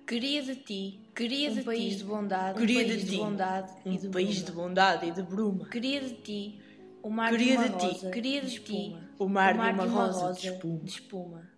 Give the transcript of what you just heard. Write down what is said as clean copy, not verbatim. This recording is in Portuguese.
Queria de ti um país de bondade, queria de ti um país de bondade e de bruma. Queria de ti o mar de uma rosa, o mar de uma rosa de espuma.